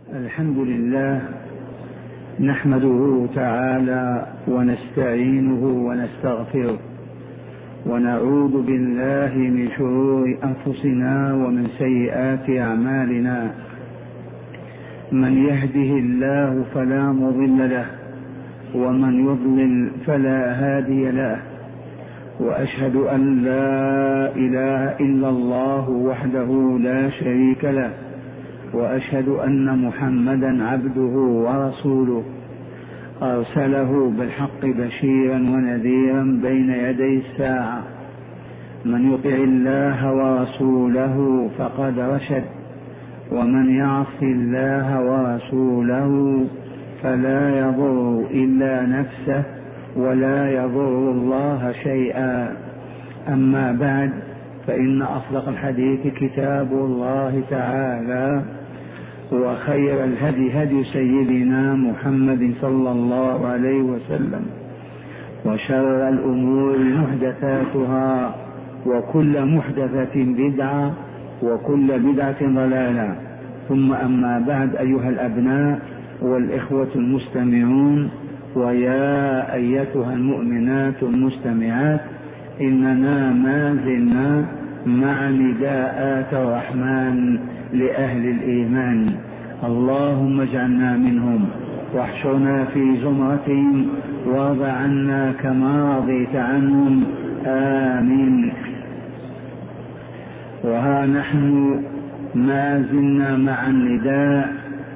الحمد لله نحمده تعالى ونستعينه ونستغفره ونعوذ بالله من شرور أنفسنا ومن سيئات أعمالنا. من يهده الله فلا مضل له ومن يضلل فلا هادي له، وأشهد أن لا إله إلا الله وحده لا شريك له، وأشهد أن محمدا عبده ورسوله أرسله بالحق بشيرا ونذيرا بين يدي الساعة. من يطع الله ورسوله فقد رشد، ومن يعص الله ورسوله فلا يضر إلا نفسه ولا يضر الله شيئا. أما بعد، فإن أصدق الحديث كتاب الله تعالى، وخير الهدي هدي سيدنا محمد صلى الله عليه وسلم، وشر الأمور محدثاتها، وكل محدثة بدعة، وكل بدعة ضلالة. ثم أما بعد، أيها الأبناء والإخوة المستمعون، ويا أيتها المؤمنات المستمعات، إننا ما زلنا مع نداءات الرحمن لأهل الإيمان. اللهم اجعلنا منهم واحشرنا في زمرتهم وارض عنا كما رضيت عنهم، آمين. وها نحن ما زلنا مع النداء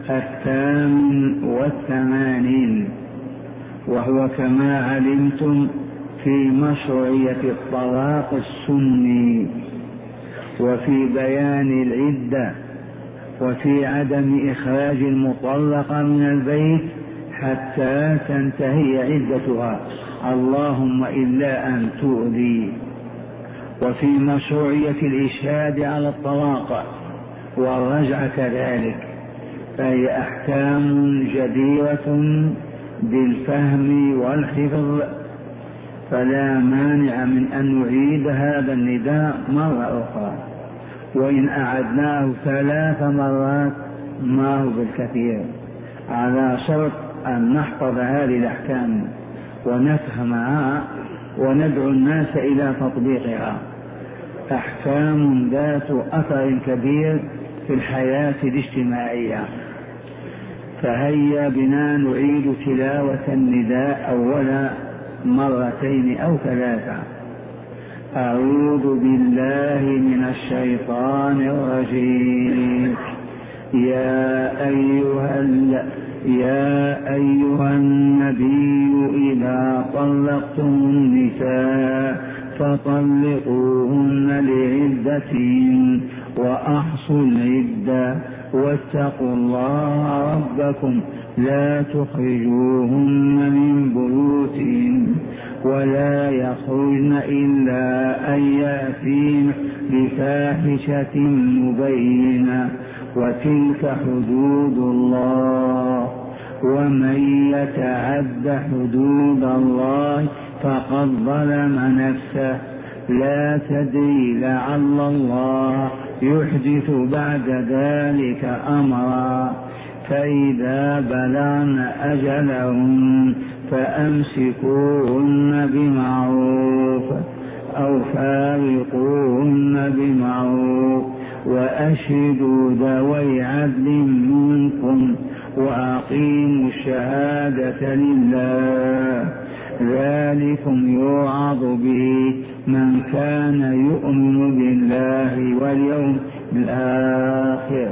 88، وهو كما علمتم في مشروعية الطلاق السني، وفي بيان العدة، وفي عدم إخراج المطلقة من البيت حتى تنتهي عدتها، اللهم إلا أن تؤذي، وفي مشروعية الإشهاد على الطلاق والرجعة كذلك. فهي أحكام جديرة بالفهم والحفظ، فلا مانع من أن نعيد هذا النداء مرة أخرى، وإن أعدناه 3 مرات ما هو بالكثير، على شرط أن نحفظ هذه الأحكام ونفهمها وندعو الناس إلى تطبيقها. أحكام ذات أثر كبير في الحياة الاجتماعية. فهيا بنا نعيد تلاوة النداء أولا 2 أو 3. أعوذ بالله من الشيطان الرجيم. يا أيها النبي إذا طلقتم النساء فطلقوهن لعدتهن وأحصوا العدة واتقوا الله ربكم لا تخرجوهن من بيوتهن ولا يخرجن إلا أن يأتين بفاحشة مبينة وتلك حدود الله، ومن يتعد حدود الله فقد ظلم نفسه، لا تدري لعل الله يحدث بعد ذلك أمرا. فإذا بلغن أجلهن فأمسكوهن بمعروف أو فارقوهن بمعروف، وأشهدوا ذوي عدل منكم وأقيموا الشهادة لله، ذلكم يوعظ به من كان يؤمن بالله واليوم الآخر.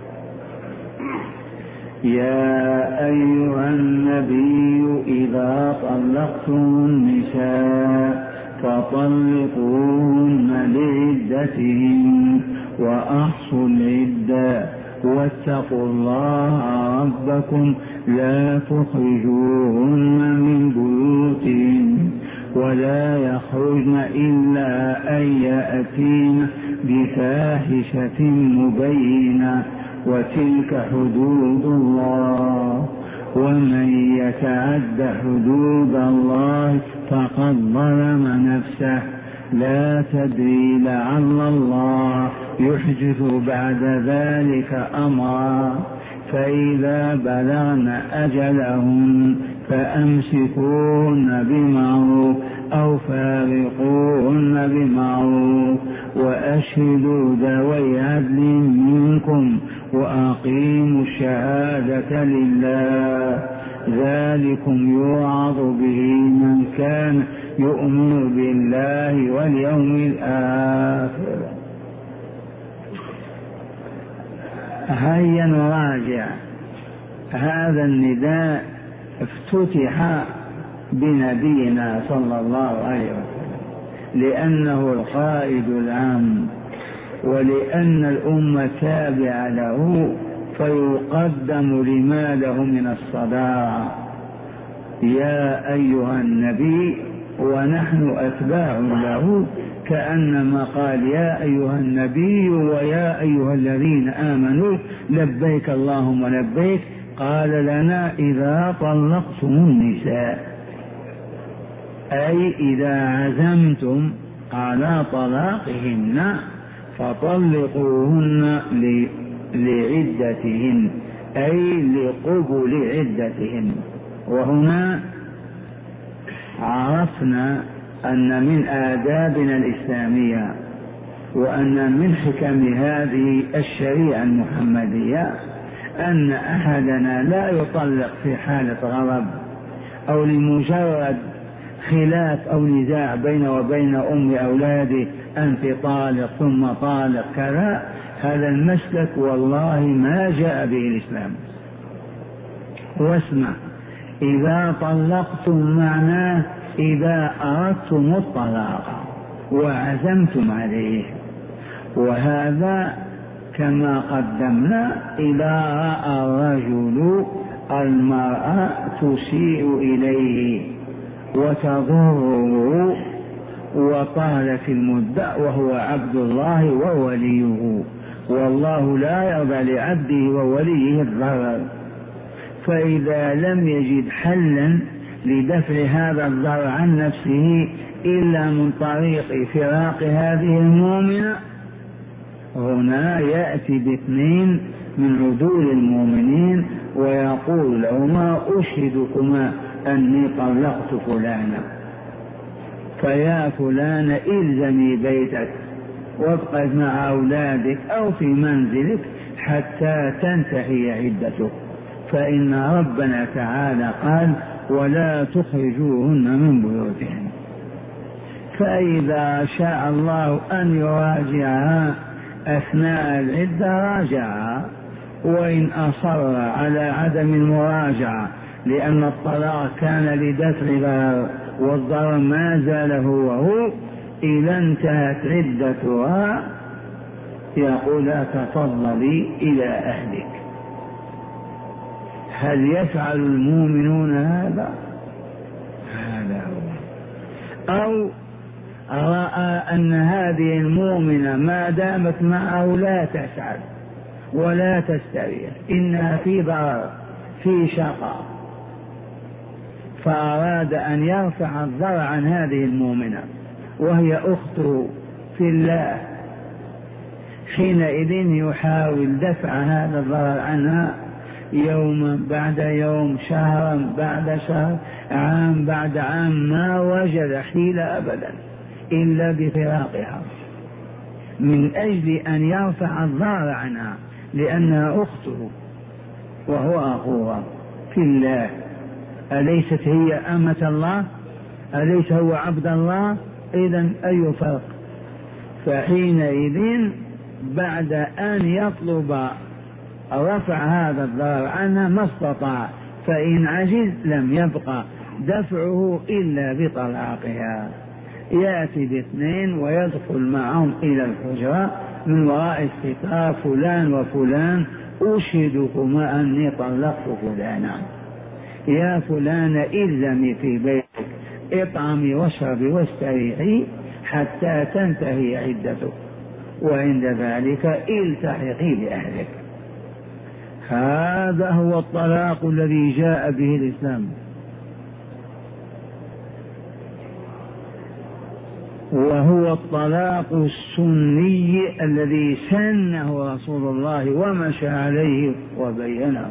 يا أيها النبي إذا طلقتم النساء فطلقوهن لعدتهن وأحصوا العدة واتقوا الله ربكم لا تخرجوهن من بيوتهن ولا يخرجن إلا أن يأتين بفاحشة مبينة وتلك حدود الله، ومن يتعد حدود الله فقد ظلم نفسه، لا تدري لعل الله يحدث بعد ذلك أمرا. فإذا بلغن أجلهن فأمسكوهن بمعروف أو فارقوهن بمعروف وأشهدوا ذوي عدل منكم وأقيموا الشهادة لله ذلكم يوعظ به من كان يؤمن بالله واليوم الآخر. هيا نراجع. هذا النداء افتتح بنبينا صلى الله عليه وسلم لأنه القائد العام، ولأن الأمة تابعة له فيقدم لما له من الصداقة. يا أيها النبي ونحن أتباع له، كأنما قال يا أيها النبي ويا أيها الذين آمنوا لبيك اللهم لبيك. قال لنا إذا طلقتم النساء، أي إذا عزمتم على طلاقهن فطلقوهن لعدتهن، أي لقبل عدتهن. وهنا عرفنا أن من آدابنا الإسلامية وأن من حكم هذه الشريعة المحمدية أن أحدنا لا يطلق في حالة غضب أو لمجرد خلاف أو نزاع بينه وبين أم أولاده، أنت طالق ثم طالق كذا. هذا المسلك والله ما جاء به الإسلام. واسمع، إذا طلقتم معناه إذا أردتم الطلاق وعزمتم عليه. وهذا كما قدمنا إذا رأى الرجل المرأة تسيء إليه وتضره وطالت المدة وهو عبد الله ووليه، والله لا يرضى لعبده ووليه الضرر. فإذا لم يجد حلا لدفع هذا الضرر عن نفسه إلا من طريق فراق هذه المؤمنة، هنا يأتي باثنين من عدول المؤمنين ويقول لهما أشهدكما أني طلقت فلانا، فيا فلان إلزمي بيتك وابقى مع أولادك أو في منزلك حتى تنتهي عدتك، فإن ربنا تعالى قال ولا تخرجوهن من بيوتهن. فإذا شاء الله أن يراجعها أثناء العدة راجعها، وإن أصر على عدم المراجعة لأن الطلاق كان لدفع ضرر والضرر ما زال هو إذا انتهت عدتها يقول تفضلي إلى أهلك. هل يفعل المؤمنون هذا؟ هذا هو. أو رأى أن هذه المؤمنة ما دامت معه لا تسعد ولا تستريح، إنها في ضرر في شقاء، فأراد أن يرفع الضرر عن هذه المؤمنة وهي أخته في الله، حينئذ يحاول دفع هذا الضرر عنها يوما بعد يوم، شهرا بعد شهر، عام بعد عام، ما وجد حيلة أبدا إلا بفراقها من أجل أن يرفع الضرر عنها، لأنها أخته وهو أخوها في الله. أليست هي أمة الله؟ أليس هو عبد الله؟ إذن أي فرق؟ فحينئذ بعد أن يطلب رفع هذا الضرر عنها ما استطاع، فإن عجز لم يبقى دفعه إلا بطلاقها. يأتي باثنين ويدخل معهم إلى الحجرة من وراء الستار فلان وفلان أشهدكما أني طلقت فلانا، يا فلان إلزمي في بيتك اطعمي واشربي واستريحي حتى تنتهي عدتك، وعند ذلك التحقي بأهلك. هذا هو الطلاق الذي جاء به الإسلام. وهو الطلاق السني الذي سنه رسول الله ومشى عليه وبينه.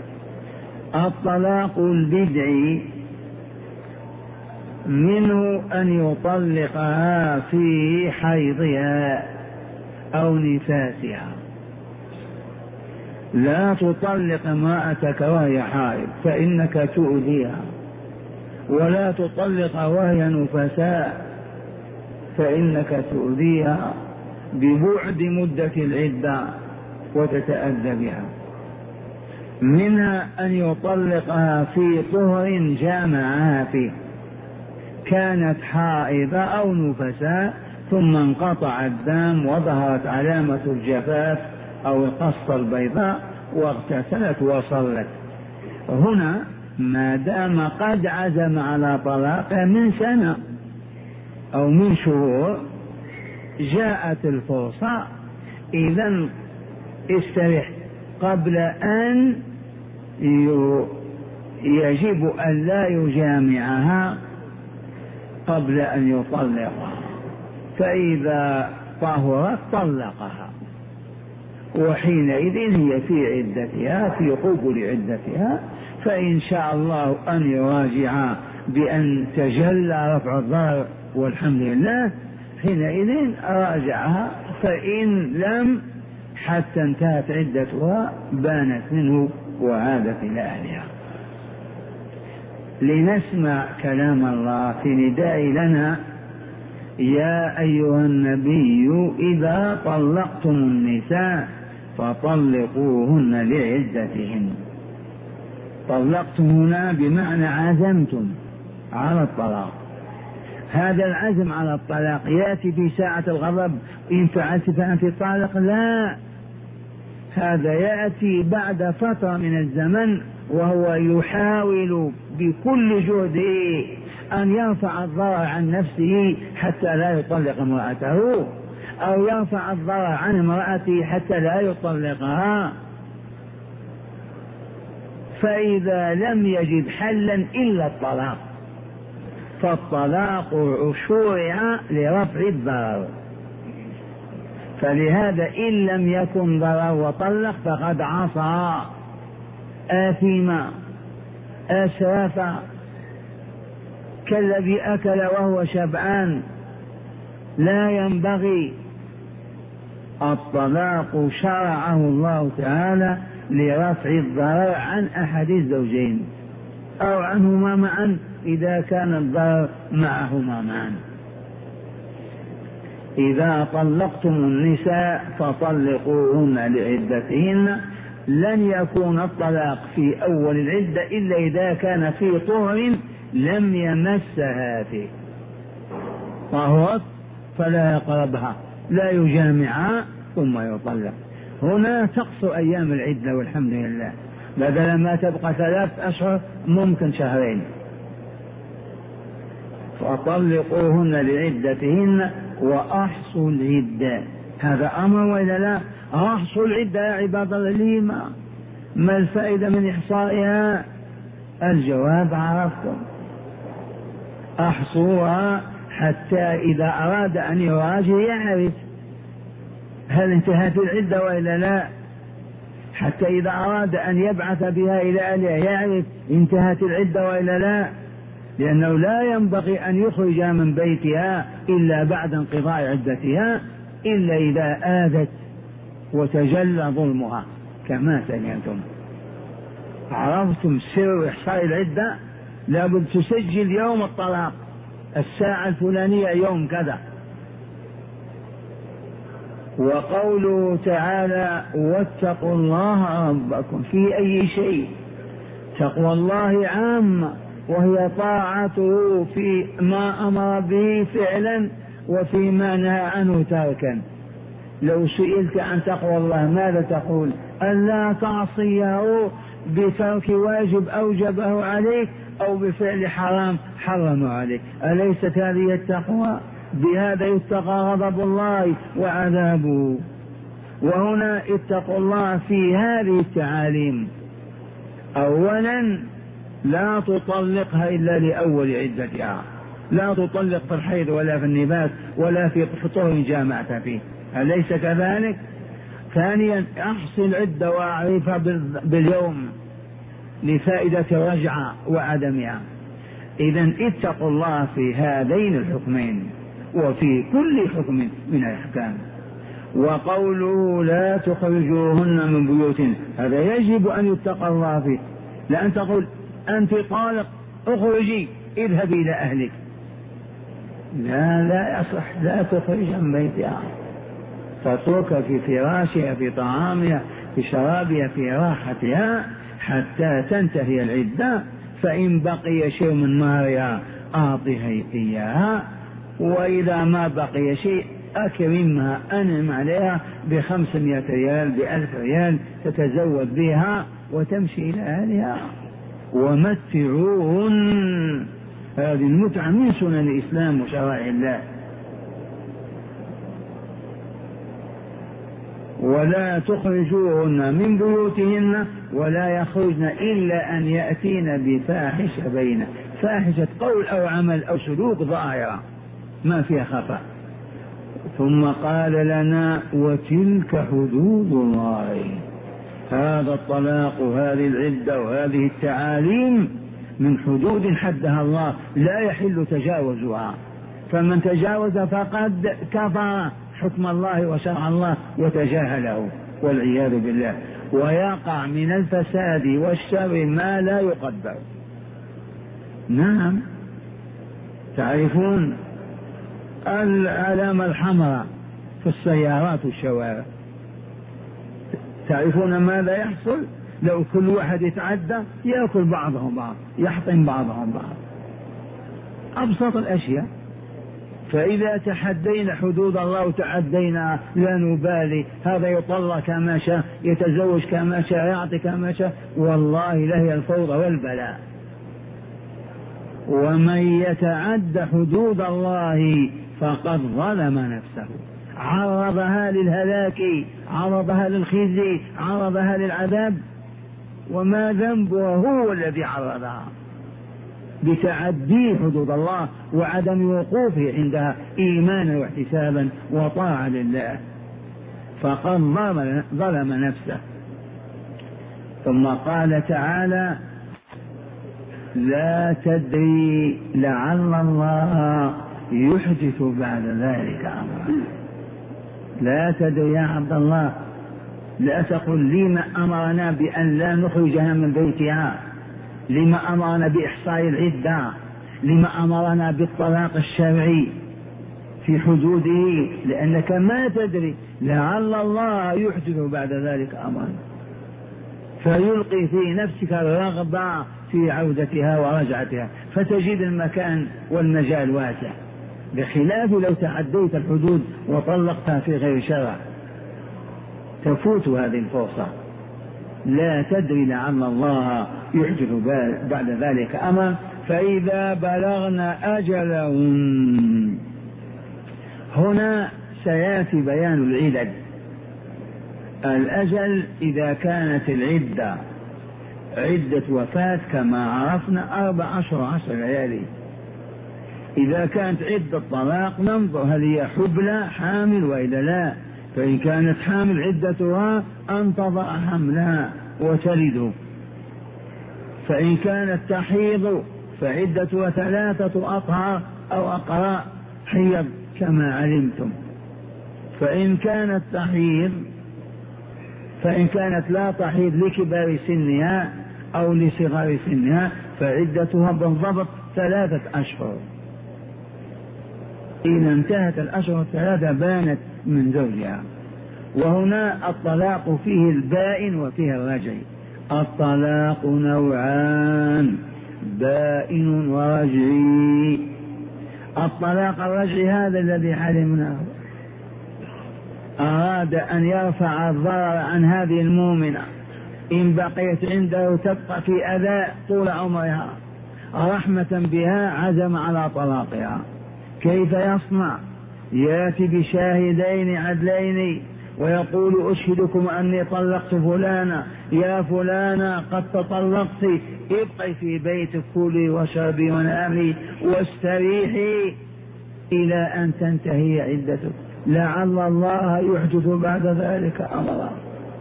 الطلاق البدعي منه أن يطلقها في حيضها أو نفاسها. لا تطلق امرأتك وهي حائض فإنك تؤذيها، ولا تطلق وهي نفساء فإنك تؤذيها ببعد مدة العدة وتتأذى بها. منها أن يطلقها في طهر جامعها فيه، كانت حائضة أو نفساء ثم انقطع الدم وظهرت علامة الجفاف أو القصة البيضاء واغتسلت وصلت. هنا ما دام قد عزم على طلاقها من سنة أو من شهور جاءت الفرصة، إذن استرح قبل أن يجب أن لا يجامعها قبل أن يطلقها، فإذا طهرت طلقها، وحينئذ هي في عدتها في قبل عدتها، فإن شاء الله أن يراجع بأن تجلى رفع الضرر والحمد لله حينئذ راجعها، فإن لم حتى انتهت عدتها بانت منه وعادت إلى أهلها. لنسمع كلام الله في نداء لنا: يا أيها النبي إذا طلقتم النساء فطلقوهن لعدتهن. طلقتم هنا بمعنى عزمتم على الطلاق. هذا العزم على الطلاق يأتي في ساعة الغضب إن فعلت فأنت طالق، لا، هذا يأتي بعد فترة من الزمن وهو يحاول بكل جهده أن يرفع الضرر عن نفسه حتى لا يطلق امرأته، أو يرفع الضرر عن امرأته حتى لا يطلقها. فإذا لم يجد حلا إلا الطلاق فالطلاق شرع لرفع الضرر، فلهذا إن لم يكن ضرر وطلق فقد عصى آثم أسرف كالذي أكل وهو شبعان. لا ينبغي. الطلاق شرعه الله تعالى لرفع الضرر عن أحد الزوجين أو عنهما معا إذا كان الضرر معهما معا. إذا طلقتم النساء فطلقوهن لعدتهن. لن يكون الطلاق في أول العدة إلا إذا كان في طهر لم يمسها فيه، طهرت فلا يقربها لا يجامعها ثم يطلق. هنا تقصر أيام العدة والحمد لله، بدل ما تبقى 3 أشهر ممكن 2 شهر. فطلقوهن لعدتهن وأحصوا العدة. هذا أمر وإلا لا؟ أحصوا العدة يا عباد الله. ما الفائدة من إحصائها؟ الجواب عرفتم. أحصوها حتى إذا أراد أن يراجع يعرف هل انتهت العدة وإلا لا، حتى إذا أراد أن يبعث بها إلى أهلها يعرف انتهت العدة وإلا لا، لأنه لا ينبغي أن يخرج من بيتها إلا بعد انقضاء عدتها إلا إذا آذت وتجلى ظلمها كما سمعتم. عرفتم سر إحصاء العدة؟ لابد تسجل يوم الطلاق الساعة الفلانية يوم كذا. وقوله تعالى: واتقوا الله ربكم في أي شيء. تقوى الله عامة وهي طاعته في ما أمر به فعلا وفيما نهى عنه تركا. لو سئلت عن تقوى الله ماذا تقول؟ ألا تعصيه بترك واجب أوجبه عليك أو بفعل حرام حرمه عليك. أليست هذه التقوى؟ بهذا يتقى غضب الله وعذابه. وهنا اتقوا الله في هذه التعاليم. أولا لا تطلقها إلا لأول عدتها، لا تطلق في الحيض ولا في النفاس ولا في طهر جامعت فيه، أليس كذلك؟ ثانيا احصي العدة واعرفها باليوم لفائدة الرجعة وعدمها. إذن اتقوا الله في هذين الحكمين وفي كل حكم من الأحكام. وقوله لا تخرجوهن من بيوتهن، هذا يجب أن يتقى الله فيه. لأن تقول أنت طالق اخرجي اذهبي إلى أهلك، لا يصح، لا تخرج من بيتها، تترك في فراشها في طعامها في شرابها في راحتها حتى تنتهي العدة. فإن بقي شيء من مهرها أعطها إياها، وإذا ما بقي شيء أكرمها، أنعم عليها ب500 ريال ب1000 ريال تتزود بها وتمشي إلى أهلها. ومتعوهن، هذه المتعة من سنن الإسلام وشرائع الله. ولا تخرجوهن من بيوتهن ولا يخرجن إلا أن يأتين بفاحشة بينة، فاحشة قول أو عمل أو سلوك ظاهرة ما فيها خفاء. ثم قال لنا وتلك حدود الله، هذا الطلاق وهذه العدة وهذه التعاليم من حدود حدها الله لا يحل تجاوزها، فمن تجاوز فقد كفر حكم الله وشرع الله وتجاهله والعياذ بالله، ويقع من الفساد والشر ما لا يقدر. نعم، تعرفون العلامة الحمراء في السيارات والشوارع، تعرفون ماذا يحصل؟ لو كل واحد يتعدى يأكل بعضهم بعض، يحطم بعضهم بعض، أبسط الأشياء. فإذا تحدينا حدود الله وتعدينا لا نبالي، هذا يطلق كما شاء، يتزوج كما شاء، يعطي كما شاء، والله لهي الفوضى والبلاء. ومن يتعد حدود الله فقد ظلم نفسه، عرضها للهلاك، عرضها للخزي، عرضها للعذاب، وما ذنبه هو الذي عرضها بتعدي حدود الله وعدم وقوفه عندها إيمانا واحتسابا وطاعة لله، فقد ظلم نفسه. ثم قال تعالى لا تدري لعل الله يحدث بعد ذلك أمرا. لا تدري يا عبد الله، لا تقل لما أمرنا بأن لا نخرجها من بيتها، لما أمرنا بإحصاء العدة، لما أمرنا بالطلاق الشرعي في حدوده، لأنك ما تدري لعل الله يحدث بعد ذلك أمرا، فيلقي في نفسك الرغبة في عودتها ورجعتها، فتجد المكان والمجال واسع، بخلاف لو تعديت الحدود وطلقتها في غير شرع تفوت هذه الفرصة. لا تدري لعل الله يحدث بعد ذلك أمرا. فإذا بلغنا أجلهم، هنا سيأتي بيان العدد. الأجل إذا كانت العدة عدة وفاة كما عرفنا 14 ليالي، إذا كانت عدة طلاق ننظر هل هي حبلى حامل وإلا لا، فإن كانت حامل عدتها أن تضع حملها وتلد، فإن كانت تحيض فعدتها 3 أطهار أو أقراء حيض كما علمتم. فإن كانت تحيض، فإن كانت لا تحيض لكبار سنها أو لصغار سنها فعدتها بالضبط 3 أشهر. إذا انتهت الأشهر 3 بانت من زوجها. وهنا الطلاق فيه البائن وفيه الرجعي. الطلاق نوعان، بائن ورجعي. الطلاق الرجعي هذا الذي علمناه، أراد أن يرفع الضرر عن هذه المؤمنة، إن بقيت عنده تبقى في أذى طول عمرها، رحمة بها عزم على طلاقها. كيف يصنع؟ يأتي بشاهدين عدلين ويقول أشهدكم أني طلقت فلانا، يا فلانا قد تطلقت، ابقي في بيتك كلي واشربي ونامي واستريحي إلى أن تنتهي عدتك، لعل الله يحدث بعد ذلك أمرا.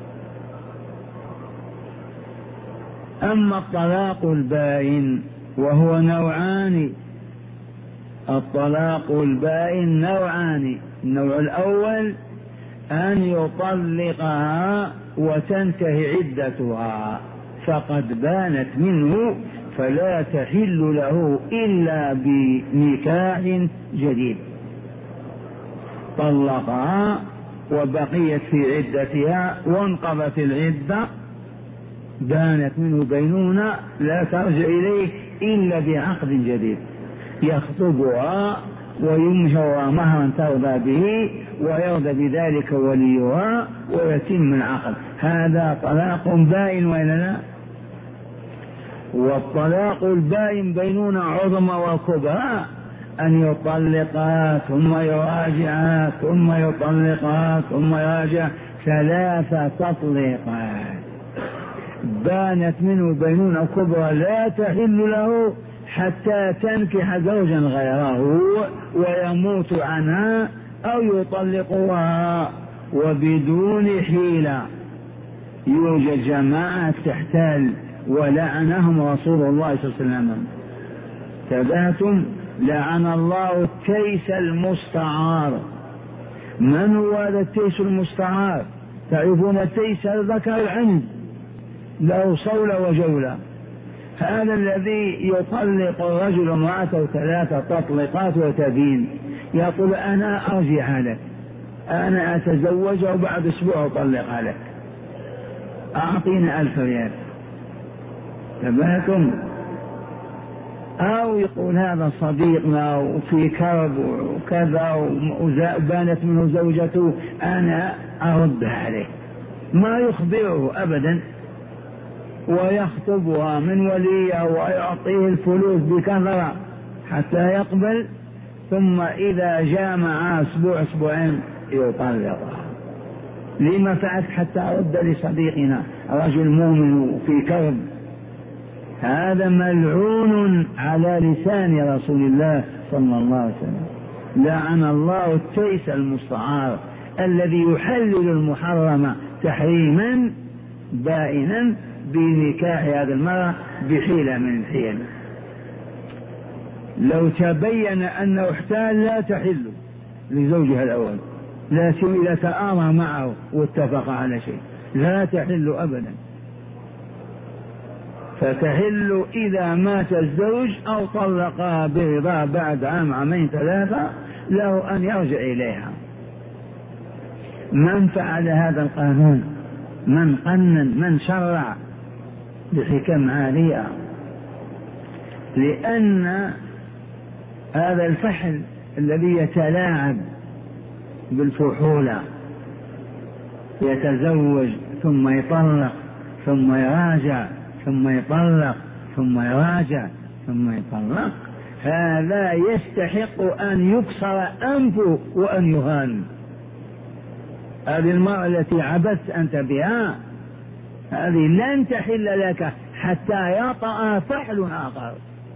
أما الطلاق البائن وهو نوعان، الطلاق البائن نوعان: النوع الأول أن يطلقها وتنتهي عدتها فقد بانت منه فلا تحل له إلا بنكاح جديد، طلقها وبقيت في عدتها وانقضت العدة، بانت منه بينونة لا ترجع إليه إلا بعقد جديد، يخطبها ويمهر مهرا ترضى به ويرضى بذلك وليها ويتم العقد، هذا طلاق بائن وإلا لا؟ والطلاق البائن بينونة عظمى وكبرى: أن يطلقها ثم يراجعها ثم يطلقها ثم يراجع 3 تطليقات، بانت منه بينونة كبرى لا تحل له حتى تنكح زوجا غيره ويموت عنها أو يطلقها وبدون حيلة. يوجد جماعة تحتال ولعنهم رسول الله صلى الله عليه وسلم. تبعتم: لعن الله التيس المستعار. من هو هذا التيس المستعار؟ تعرفون التيس الذكر العند له صولة وجولة، هذا الذي يطلق الرجل امرأته 3 تطليقات وتبين، يقول أنا أرجع لك، أنا أتزوجه بعد أسبوع أطلقها لك، أعطينا 1000 ريال. تبعتم؟ أو يقول هذا صديقنا وفي كرب وكذا وبانت منه زوجته، أنا أردها عليه، ما يخبره أبدا، ويخطبها من وليه ويعطيه الفلوس بكثرة حتى يقبل، ثم إذا جاء معه أسبوع أسبوعين يطلقها. لما فعلت؟ حتى أرد لصديقنا رجل مؤمن في كرب. هذا ملعون على لسان رسول الله صلى الله عليه وسلم. لعن الله التيس المستعار الذي يحلل المحرم تحريما بائنا بنكاح هذا المرأة بحيلة من الحيل. لو تبين أنه احتال لا تحل لزوجها الأول، لا سوى إذا تآمر معه واتفق على شيء، لا تحل أبدا. فتحل إذا مات الزوج أو طلقها برضا بعد عام 2 3 له أن يرجع إليها. من فعل هذا القانون؟ من قنن؟ من شرع؟ بحكم عالية. لأن هذا الفحل الذي يتلاعب بالفحولة، يتزوج ثم يطلق ثم يراجع ثم يطلق ثم يراجع ثم يطلق، هذا يستحق أن يكسر أنفه وأن يهان. هذه المرأة التي عبثت أنت بها هذه لن تحل لك حتى يطأ فحل آخر.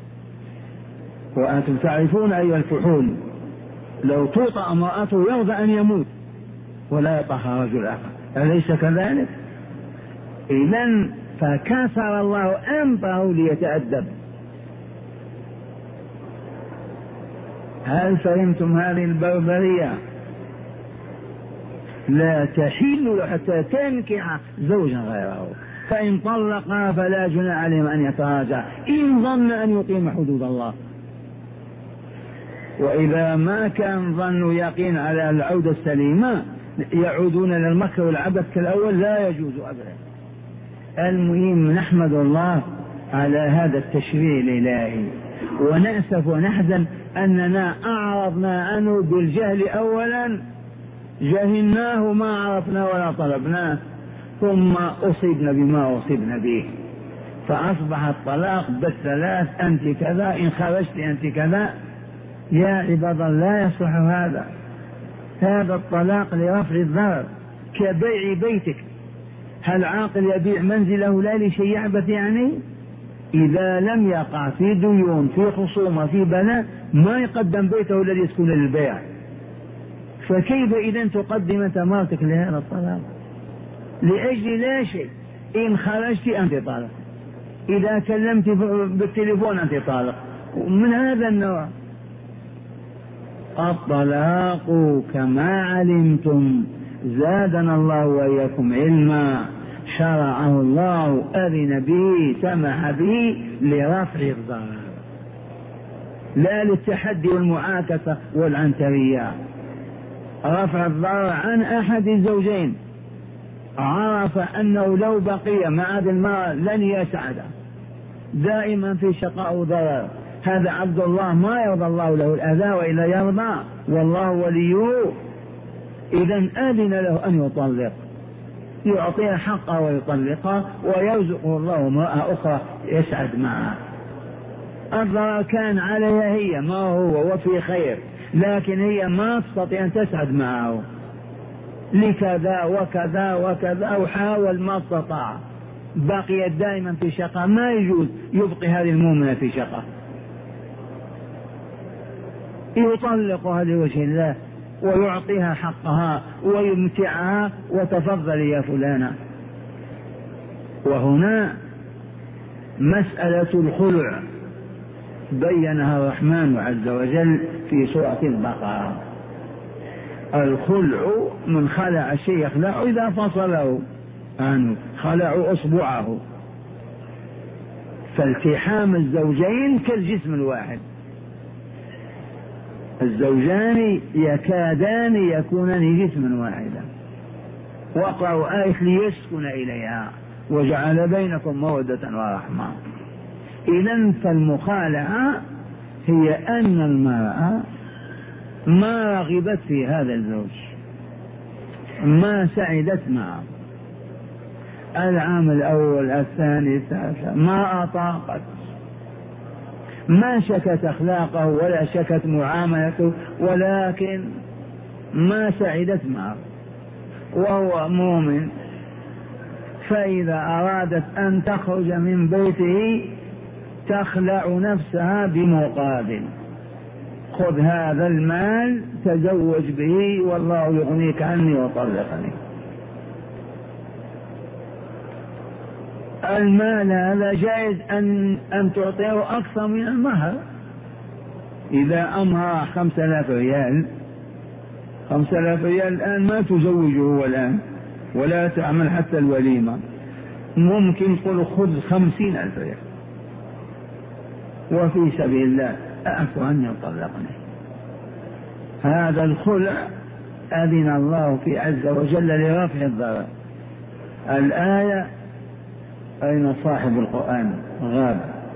وأنتم تعرفون أيها الفحول، لو توطأ امرأته يرضى أن يموت ولا يطأها رجل آخر، أليس كذلك؟ إذن فكسر الله أنفه ليتأدب. هل فهمتم هذه البربرية؟ لا تحل حتى تنكح زوجا غيره، فإن طلقها فلا جناح عليهم أن يتراجع إن ظن أن يقيم حدود الله. وإذا ما كان ظن يقين على العودة السليمة يعودون إلى المكر والعبث كالأول، لا يجوز أبدا. المهم نحمد الله على هذا التشريع الإلهي، ونأسف ونحزن أننا أعرضنا عنه بالجهل أولا، جهلناه ما عرفنا ولا طلبناه، ثم أصبنا بما أصبنا به، فأصبح الطلاق بالثلاث: أنت كذا، إن خرجت أنت كذا. يا عباد الله لا يصلح هذا. هذا الطلاق لرفع الضرر كبيع بيتك. هل عاقل يبيع منزله لا لشيء يعبث يعني؟ إذا لم يقع في ديون في خصومة في بلاء ما يقدم بيته الذي يسكن للبيع. فكيف إذا تقدم ثمرتك لهذا الطلاق لأجل لا شيء؟ إن خرجت أنت طالق، إذا كلمت بالتليفون أنت طالق. من هذا النوع. الطلاق كما علمتم زادنا الله وإياكم علما، شرعه الله، أذن به، سمح به لرفع الضرر لا للتحدي والمعاكسة والعنترية. رفع الضرر عن أحد الزوجين عرف أنه لو بقي مع هذه المرأة لن يسعد، دائما في شقاء وضرر. هذا عبد الله ما يرضى الله له الأذى وإلا يرضى والله وليه. إذا أذن له أن يطلق، يعطيها حقها ويطلقها ويرزقه الله امرأة أخرى يسعد معها. الضرر كان عليها هي ما هو وفي خير، لكن هي ما تستطيع أن تسعد معه لكذا وكذا وكذا، وحاول ما استطاع، بقيت دائما في شقاء. ما يجوز يبقي هذه المؤمنة في شقاء، يطلقها لوجه الله ويعطيها حقها ويمتعها وتفضل يا فلانة. وهنا مسألة الخلع بينها الرحمن عز وجل في سورة البقرة. الخلع من خلع الشيء يخلعه إذا فصله عنه، خلعوا أصبعه. فالتحام الزوجين كالجسم الواحد، الزوجان يكادان يكونان جسما واحدا. وقعوا آية ليسكن إليها وجعل بينكم مودة ورحمة. إذن فالمخالعة هي أن المرأة ما رغبت في هذا الزوج، ما سعدت معه العام الأول الثاني الثالث، ما أطاقت، ما شكت أخلاقه ولا شكت معاملته، ولكن ما سعدت معه وهو مؤمن. فإذا أرادت أن تخرج من بيته تخلع نفسها بمقابل: خذ هذا المال تزوج به والله يغنيك عني وطلقني. المال هذا جائز أن تعطيه أكثر من المهر. إذا أمهر 5000 ريال، 5000 ريال الآن ما تزوجه الآن ولا تعمل حتى الوليمة، ممكن تقول خذ 50,000 ريال وفي سبيل الله أعفو عني وطلقني. هذا الخلع أذن الله في عز وجل لرفع الضرر. الآية أين صاحب القرآن؟ غاب.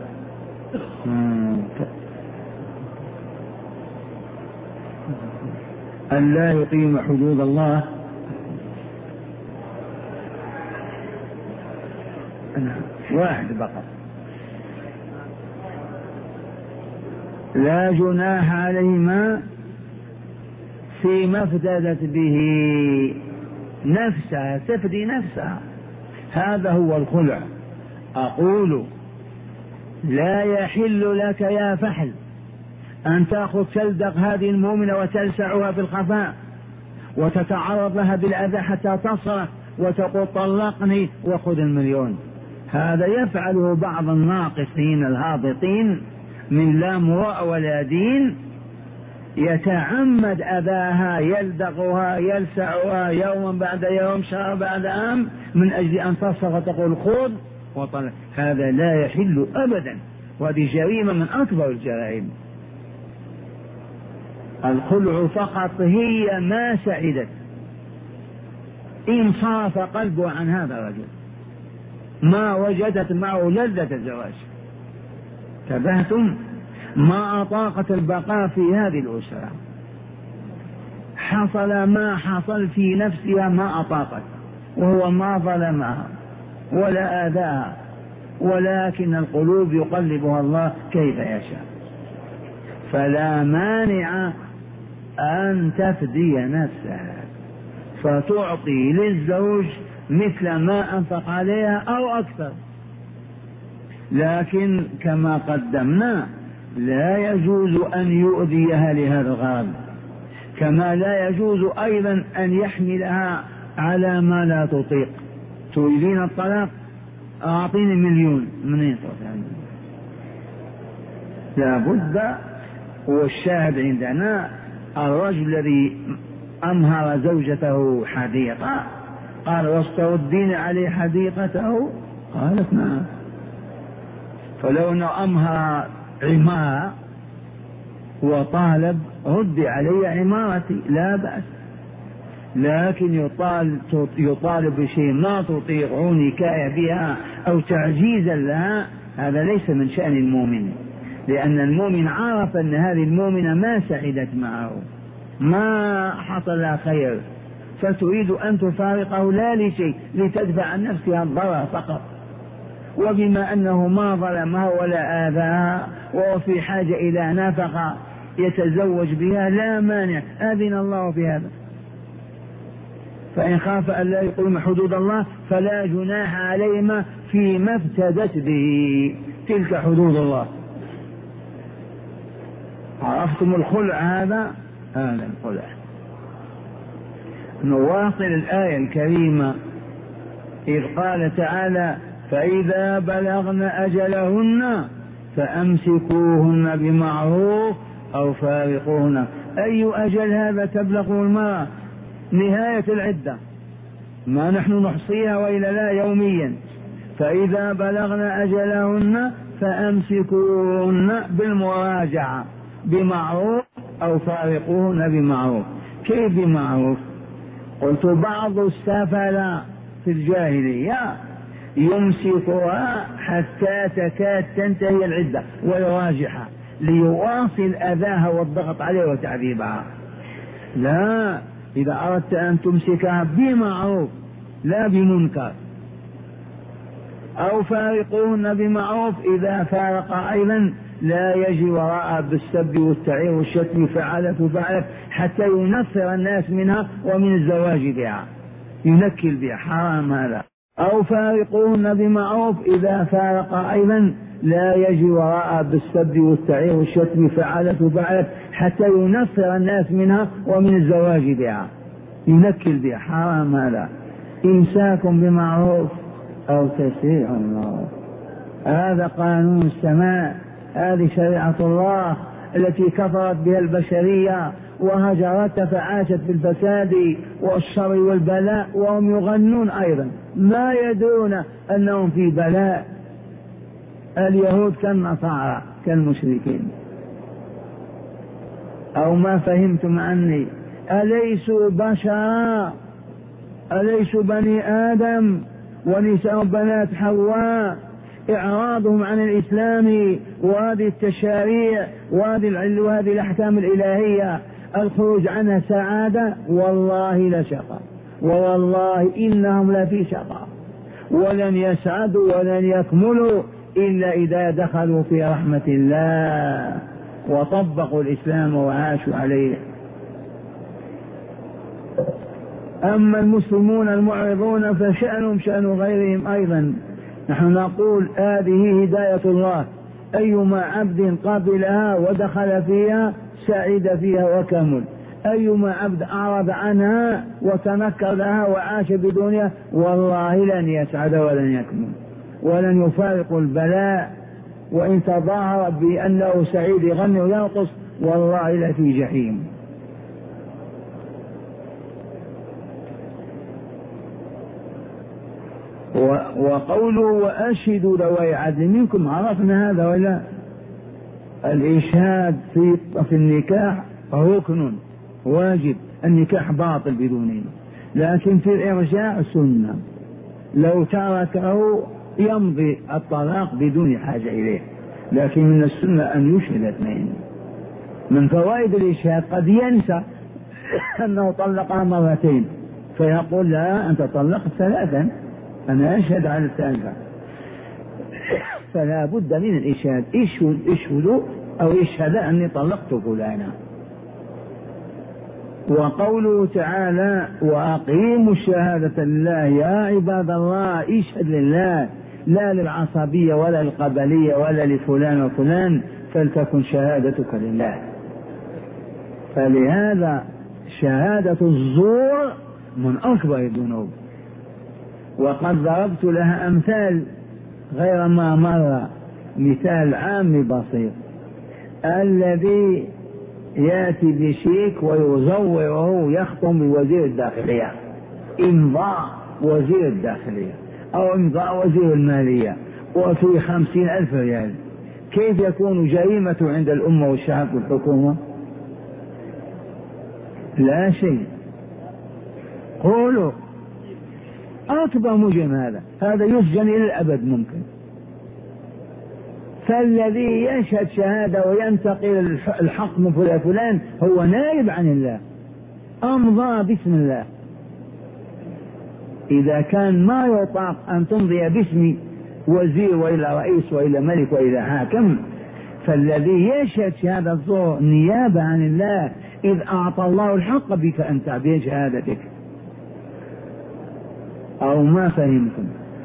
أن لا يقيم حدود الله. واحد فقط: لا جناح عليهما فيما افتدت به نفسها، تفدي نفسها. هذا هو الخلع. أقول: لا يحل لك يا فحل أن تأخذ تلدغ هذه المؤمنة وتلسعها في الخفاء وتتعرض لها بالأذى حتى تصرخ وتقول طلقني وخذ المليون. هذا يفعله بعض الناقصين الهابطين من لا مروءة ولا دين، يتعمد أذاها، يلدغها، يلسعها يوما بعد يوم، شهر بعد عام، من أجل أن تصرخ وتقول خذ وطلق. هذا لا يحل أبدا، وهذه جريمة من أكبر الجرائم. الخلع فقط هي ما سعدت، إن صرف قلبه عن هذا الرجل، ما وجدت معه لذة الزواج. تبهتم؟ ما أطاقت البقاء في هذه الأسرة، حصل ما حصل في نفسها ما أطاقت، وهو ما ظلمها ولا آذاها، ولكن القلوب يقلبها الله كيف يشاء. فلا مانع أن تفدي نفسها. فتعطي للزوج مثل ما أنفق عليها أو أكثر. لكن كما قدمنا لا يجوز أن يؤذيها لهذا الغرض، كما لا يجوز أيضا أن يحملها على ما لا تطيق. تريدين الطلاق؟ أعطيني 1,000,000. منين تعطيني؟ لا بد. والشاهد عندنا الرجل الذي أمهر زوجته حديقة قال واستردين عليه حديقته؟ قالت نعم. فلو أنه أمهر عمارة وطالب ردي علي عمارتي لا بأس، لكن يطالب بشيء ما تطيق نكاية بها أو تعجيزا لها، هذا ليس من شأن المؤمن، لأن المؤمن عرف أن هذه المؤمنة ما سعدت معه، ما حصل لها خير، فتريد أن تفارقه لا لشيء، لتدفع عن نفسها الضرر فقط. وبما أنه ما ظلمها ولا آذاها وهو في حاجة إلى نفقة يتزوج بها لا مانع، أذن الله في هذا. فإن خاف أن لا يقيم حدود الله فلا جناح عليهما فيما افتدت به، تلك حدود الله. عرفتم الخلع؟ هذا الخلع. نواصل الآية الكريمة إذ قال تعالى فإذا بلغن أجلهن فأمسكوهن بمعروف أو فارقوهن. أي أجل هذا تبلغه المرأة؟ نهاية العدة، ما نحن نحصيها وإلا لا يوميا. فإذا بلغن أجلهن فأمسكوهن بالمراجعة بمعروف أو فارقوهن بمعروف. كيف بمعروف؟ قلت بعض السفلاء في الجاهلية يمسكها حتى تكاد تنتهي العدة ويراجعها ليواصل أذاها والضغط عليها وتعذيبها. لا، إذا أردت أن تمسكها بمعروف لا بمنكر. أو فارقوهن بمعروف، إذا فارق أيضا لا يجي وراء بالسب والتعير والشتم فعلت حتى ينفر الناس منها ومن الزواج بها، ينكل بها، حرام هذا. أو فارقوهن بمعروف، إذا فارق أيضا لا يجي وراء بالسب والتعير والشتم فعلت حتى ينفر الناس منها ومن الزواج بها، ينكل بها، حرام هذا. إمساك بمعروف أو تسريح بالمعروف، هذا قانون السماء، هذه شريعة الله التي كفرت بها البشرية وهجرت فعاشت في الفساد والشر والبلاء، وهم يغنون أيضا ما يدرون أنهم في بلاء. اليهود كالنصارى كالمشركين. أو ما فهمتم عني؟ أليسوا بشرا؟ أليسوا بني آدم ونساء بنات حواء؟ إعراضهم عن الإسلام وهذه التشاريع وهذه الأحكام الإلهية الخروج عنها سعادة؟ والله لشقى، والله إنهم لفي شقى، ولن يسعدوا ولن يكملوا إلا إذا دخلوا في رحمة الله وطبقوا الإسلام وعاشوا عليه. أما المسلمون المعرضون فشأنهم شأن غيرهم أيضا. نحن نقول هذه هداية الله، أيما عبد قبلها ودخل فيها سعد فيها وكمل، أيما عبد أعرض عنها وتنكر لها وعاش بدونها والله لن يسعد ولن يكمل ولن يفارق البلاء. وإن تظاهر بأنه سعيد يغني وينقص والله لفي جحيم. وقوله وأشهدوا ذوي عدل منكم، عرفنا هذا ولا؟ الإشهاد في النكاح ركن واجب، النكاح باطل بدونه، لكن في الإرجاع سنة، لو تركه يمضي الطلاق بدون حاجة إليه، لكن من السنة أن يشهد اثنين. من فوائد الإشهاد قد ينسى أنه طلقها مرتين فيقول لا أنت طلقت ثلاثا، أنا أشهد على الثالثة. فلا بد من الإشهاد، اشهدوا أو اشهد أني طلقت فلانا. وقوله تعالى وأقيموا الشهادة لله يا عباد الله، اشهد لله لا للعصبية ولا للقبلية ولا لفلان وفلان، فلتكن شهادتك لله. فلهذا شهادة الزور من أكبر الذنوب، وقد ضربت لها أمثال غير ما مر، مثال عام بسيط. الذي يأتي بشيك ويزوره يختم بوزير الداخلية، إمضاء وزير الداخلية أو إمضاء وزير المالية وفي 50,000 ريال، كيف يكون جريمة عند الأمة والشعب والحكومة؟ لا شيء. قولوا أكبر مجرم هذا يسجن إلى الأبد ممكن. فالذي يشهد شهادة وينتقل الحكم فلان هو نائب عن الله، أمضى باسم الله. إذا كان ما يطاق أن تمضي باسم وزير وإلى رئيس وإلى ملك وإلى حاكم، فالذي يشهد شهادة الزور نيابة عن الله، إذ أعطى الله الحق بك أن تعبير شهادتك. أو ما فهمتم؟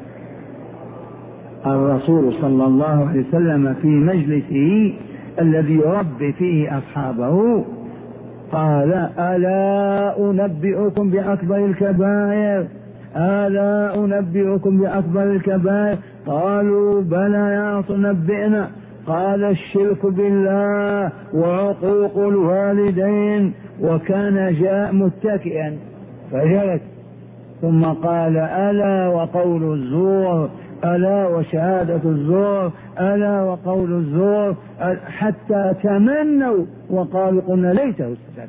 الرسول صلى الله عليه وسلم في مجلسه الذي يربي فيه أصحابه قال ألا أنبئكم بأكبر الكبائر؟ ألا أنبئكم بأكبر الكبائر؟ قالوا بلى يا رسول نبئنا. قال الشرك بالله وعقوق الوالدين. وكان جاء متكئا فجلس، ثم قال ألا وقول الزور، ألا وشهادة الزور، ألا وقول الزور، حتى تمنوا وقالوا قلنا ليته السبب.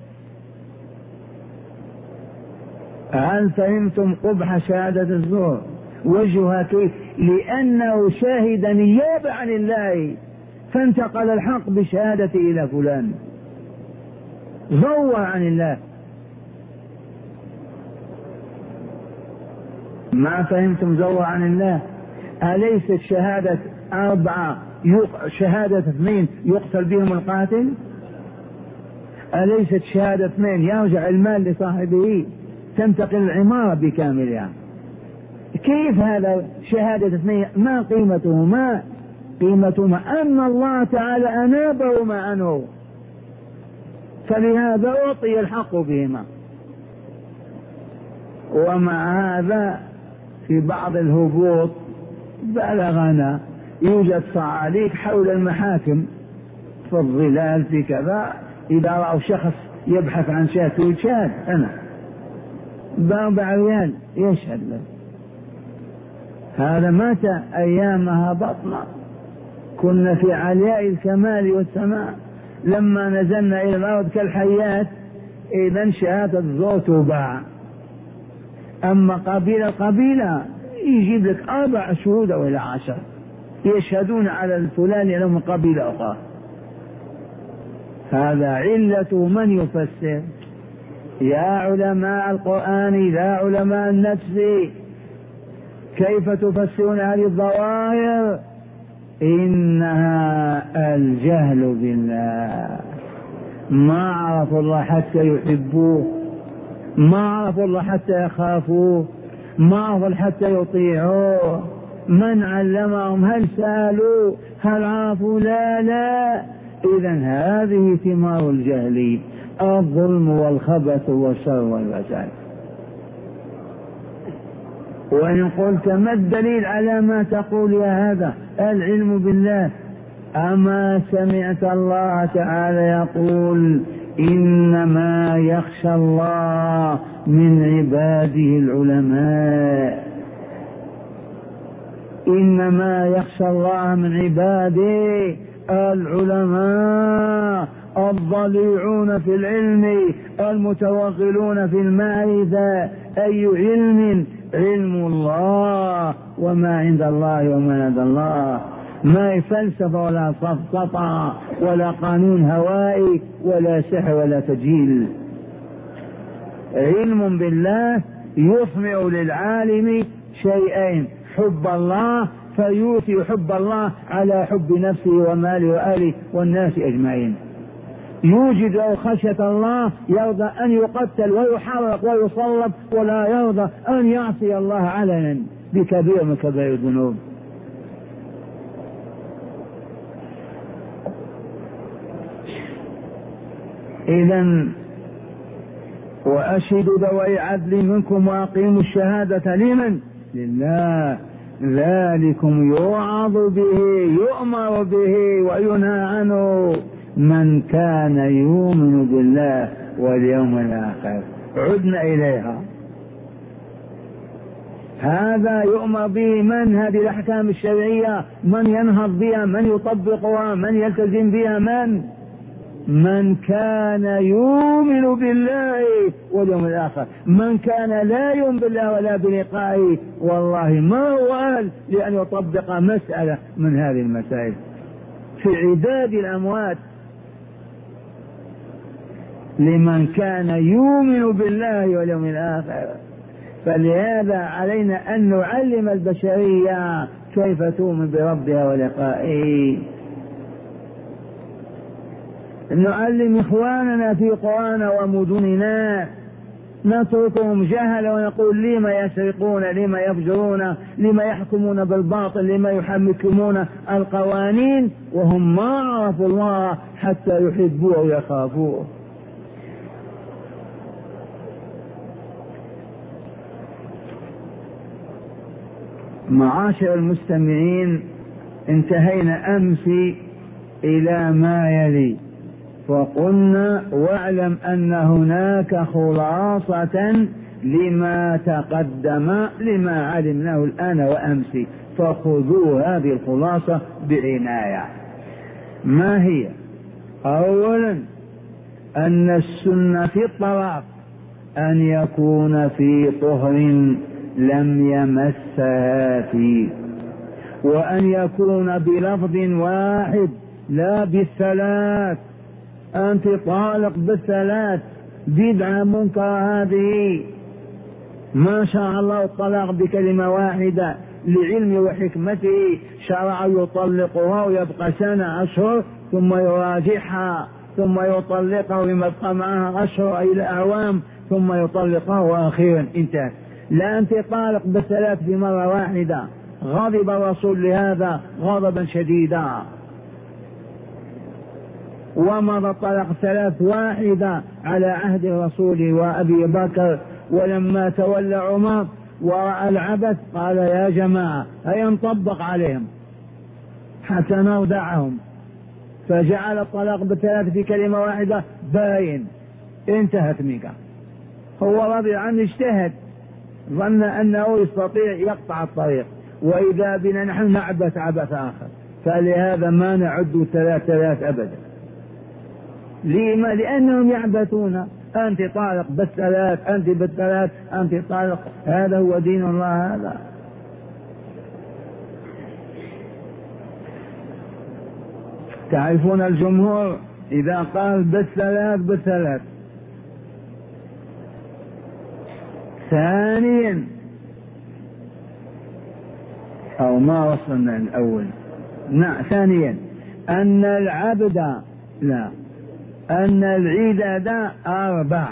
هل فهمتم قبح شهادة الزور؟ وجهها كيف؟ لأنه شاهد نيابة عن الله، فانتقل الحق بشهادته إلى فلان، زور عن الله. ما فهمتم زور عن الله؟ أليست شهادة 4 شهادة 2 يقتل بهم القاتل؟ أليست شهادة 2 يرجع المال لصاحبه تنتقل العمارة بكاملها؟ كيف هذا شهادة 2؟ ما قيمته؟ ما قيمتهما؟ أن الله تعالى أنابهما عنه، فلهذا أعطي الحق بهما. ومع هذا في بعض الهبوط بلغنا يوجد صعاليك حول المحاكم في الظلال في كذا، إذا رأوا شخص يبحث عن شاة يشهد أنا ب4 ريال يشهد له. هذا متى؟ أيامها بطنة كنا في علياء الكمال والسماء، لما نزلنا إلى الأرض كالحيات إذا شهادة الزور تباع. أما قبيلة يجيب لك 4 شهود أو إلى 10 يشهدون على الفلان لهم قبيلة أخرى. هذا علة من يفسر؟ يا علماء القرآن، يا علماء النفس، كيف تفسرون هذه الظواهر؟ إنها الجهل بالله. ما عرفوا الله حتى يحبوه، ما عرفوا الله حتى يخافوه، ما عرفوا حتى يطيعوه. من علمهم؟ هل سألوا؟ هل عرفوا؟ لا. إذن هذه ثمار الجهل، الظلم والخبث والشر والفساد. وإن قلت ما الدليل على ما تقول يا هذا؟ العلم بالله. أما سمعت الله تعالى يقول إنما يخشى الله من عباده العلماء، إنما يخشى الله من عباده العلماء الضليعون في العلم المتوغلون في المعرفة. أي علم؟ علم الله وما عند الله وما عند الله، ما فلسفة ولا سفسطة ولا قانون هوائي ولا سحر ولا تجهيل. علم بالله يثمر للعالم شيئين: حب الله فيؤتي حب الله على حب نفسه وماله وأهله والناس أجمعين، يوجد له خشية الله يرضى أن يقتل ويحرق ويصلب، ولا يرضى أن يعصي الله علنا بكبير من كبائر الذنوب. إذن وأشهدوا ذوي عدل منكم وأقيموا الشهادة لمن؟ لله. ذلكم يوعظ به يؤمر به وينهى عنه من كان يؤمن بالله واليوم الآخر. عدنا إليها. هذا يؤمر به من؟ هذه الأحكام الشرعية من ينهض بها؟ من يطبقها؟ من يلتزم بها؟ من كان يؤمن بالله واليوم الآخر. من كان لا يؤمن بالله ولا بلقائه والله ما هو أهل لأن يطبق مسألة من هذه المسائل في عداد الأموات. لمن كان يؤمن بالله واليوم الآخر. فلهذا علينا أن نعلم البشرية كيف تؤمن بربها ولقائه. نعلم إخواننا في قرانا ومدننا، نتركهم جهلا ونقول لما يسرقون، لما يفجرون، لما يحكمون بالباطل، لما يحكمون القوانين وهم ما عرفوا الله حتى يحبوه ويخافوه. معاشر المستمعين، انتهينا أمس إلى ما يلي، وقلنا واعلم أن هناك خلاصة لما تقدم لما علمناه الآن وأمس، فخذوا هذه الخلاصة بعناية. ما هي؟ أولا أن السنة في الطلاق أن يكون في طهر لم يمسها فيه، وأن يكون بلفظ واحد لا بالثلاث. أنت طالق بالثلاث، بدعة منكرة هذه. ما شاء الله الطلاق بكلمة واحدة لعلم وحكمته شرع يطلقها ويبقى سنة أشهر ثم يراجعها ثم يطلقها ويبقى معها أشهر إلى أعوام ثم يطلقها وأخيرا انتهت. لا، أنت طالق بالثلاث في مرة واحدة. غضب الرسول لهذا غضبا شديدا، ومضى الطلاق ثلاث واحدة على عهد الرسول وأبي بكر، ولما تولى عمر ورأى العبث قال يا جماعة هيا نطبق عليهم حتى نردعهم، فجعل الطلاق بالثلاث في كلمة واحدة باين، انتهت منك. هو رضي عنه، اجتهد، ظن أنه يستطيع يقطع الطريق، وإذا بنا نحن نعبث عبث آخر. فلهذا ما نعد ثلاث أبدا. لما؟ لأنهم يعبثون. أنت طالق بالثلاث، أنت بالثلاث، أنت طالق. هذا هو دين الله. هذا تعرفون الجمهور إذا قال بالثلاث. ثانيا، أو ما وصلنا الأول، ثانيا أن العبد أن العدد 4.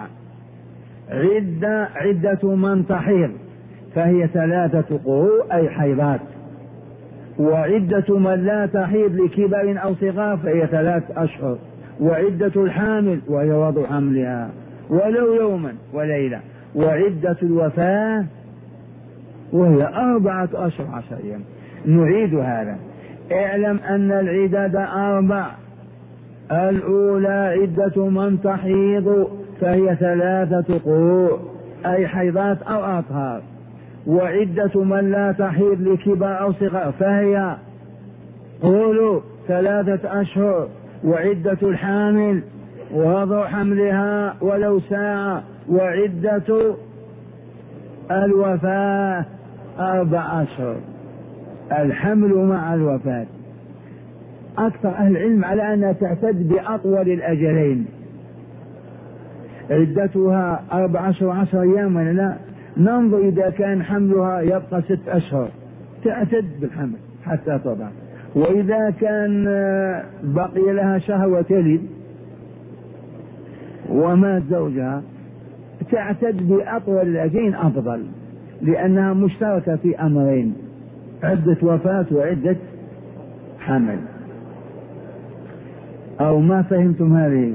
عدة من تحيض فهي 3 قروء أي حيضات، وعدة من لا تحيض لكبر أو صغار فهي 3 أشهر، وعدة الحامل وهي وضع حملها ولو يوما وليلة، وعدة الوفاة وهي 4 أشهر 10 أيام. نعيد هذا. اعلم أن العدد 4. الأولى عدة من تحيض فهي 3 قروء أي حيضات أو أطهار، وعدة من لا تحيض لكبر أو صغار فهي قولوا 3 أشهر، وعدة الحامل ووضع حملها ولو ساعة، وعدة الوفاة 4 أشهر. الحمل مع الوفاة أكثر أهل العلم على أنها تعتد بأطول الأجلين، عدتها 4 أشهر 10 أيام ولا لا. ننظر إذا كان حملها يبقى 6 أشهر تعتد بالحمل حتى تضع، وإذا كان بقي لها شهر وتلد ومات زوجها تعتد بأطول الأجلين أفضل، لأنها مشتركة في أمرين: عدة وفاة وعدة حمل. أو ما فهمتم هذه؟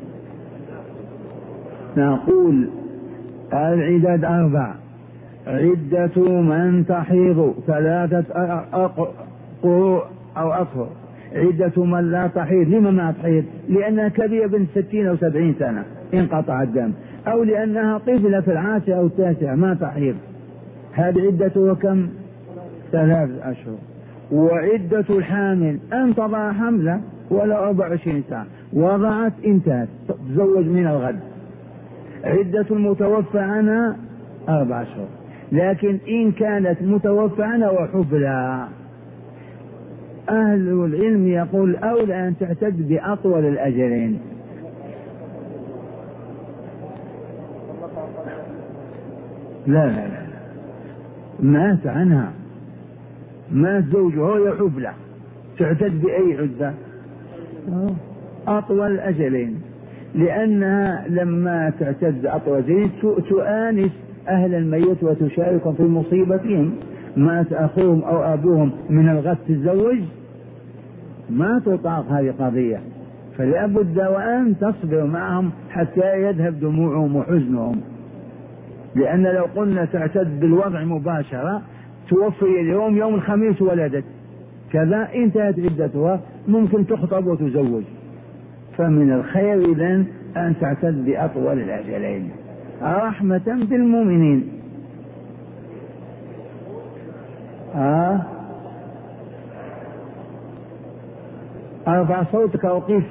نقول العدد 4: عدة من تحيض 3 قروء أو أطهر. عدة من لا تحيض. لما ما تحيض؟ لأنها كبيرة بنت 60 أو 70 سنة انقطع الدم، أو لأنها طفلة في 10 أو 9 ما تحيض. هذه عدته كم؟ 3 أشهر. وعدة الحامل أن تضع حملة ولا 24 ساعة، وضعت انتهت، تتزوج من الغد. عدة المتوفى عنها 4 أشهر، لكن إن كانت متوفى عنها وحبلى، أهل العلم يقول أولى أن تعتد بأطول الأجلين. لا مات عنها، مات زوجها وهي حبلى، تعتد بأي عدة؟ أطول الأجلين، لأنها لما تعتد أطول الأجلين تؤانس أهل الميت وتشاركهم في مصيبتهم. مات أخوهم أو أبوهم من الغد تتزوج، ما تطاق هذه قضية، فلا بد وأن تصبر معهم حتى يذهب دموعهم وحزنهم. لأن لو قلنا تعتد بالوضع مباشرة، توفي اليوم يوم الخميس ولدت كذا، انتهت عدتها، ممكن تخطب وتزوج. فمن الخير إذن أن تعتد بأطول الأجلين رحمة بالمؤمنين. ارفع صوتك وقف.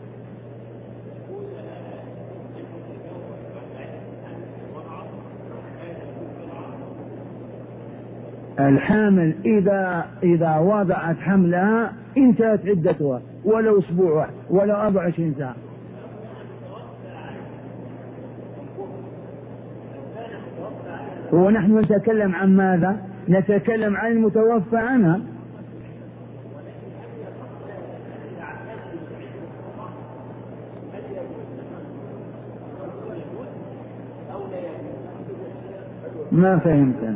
الحامل إذا وضعت حملها انتهت عدتها، ولو أسبوع ولو 24 ساعة. ونحن نتكلم عن ماذا؟ نتكلم عن المتوفى عنها. ما فهمت.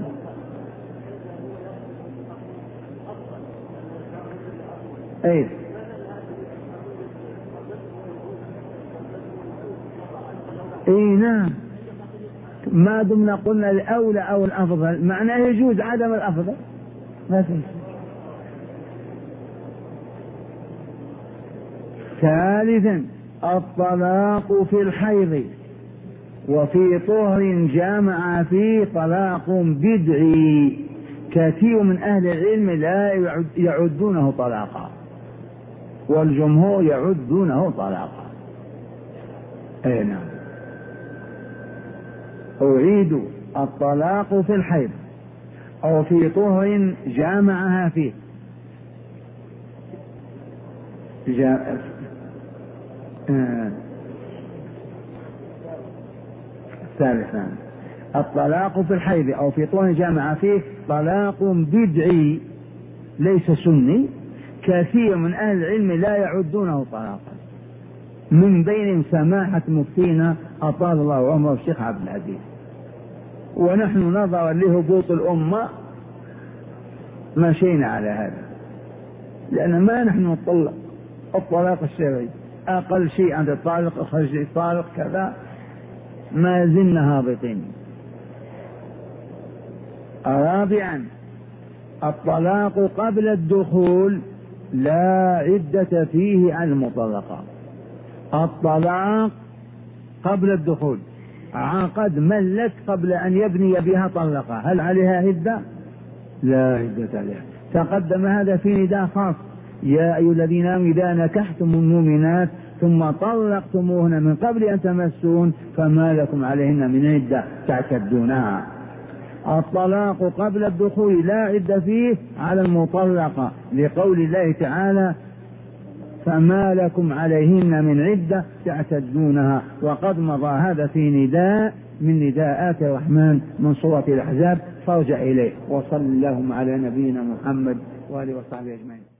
ايه نعم، ما دمنا قلنا الأولى أو الأفضل، معناه يجوز عدم الأفضل، ما في. ثالثا الطلاق في الحيض وفي طهر جامع فيه طلاق بدعي. كثير من أهل العلم لا يعدونه طلاقا، والجمهور يعدونه طلاقا. اي نعم. أعيد: الطلاق في الحيض أو في طهر جامعها فيه. ثالثا الطلاق في الحيض أو في طهر جامع فيه طلاق بدعي ليس سني. كثير من أهل العلم لا يعدونه طلاقا، من بين سماحة مفتينا أطال الله عمره الشيخ عبد العزيز. ونحن نظرا لهبوط الأمة مشينا على هذا، لأن ما نحن نطلق. الطلاق الشرعي أقل شيء عند الطالق أخرج الطالق كذا، ما زلنا هابطين. رابعا الطلاق قبل الدخول لا عدة فيه على المطلقة. الطلاق قبل الدخول، عقد ملك قبل أن يبني بها طلقة، هل عليها عدة؟ لا عدة عليها. تقدم هذا في نداء خاص: يا أيها الذين آمنوا إذا نكحتم المؤمنات ثم طلقتموهن من قبل أن تمسون فما لكم عليهن من عدة تعتدونها. الطلاق قبل الدخول لا عدة فيه على المطلقة، لقول الله تعالى: فما لكم عليهن من عدة تعتدونها. وقد مضى هذا في نداء من نداءات الرحمن من سورة الأحزاب، فارجع إليه. وصلى اللهم على نبينا محمد وآله وصحبه أجمعين.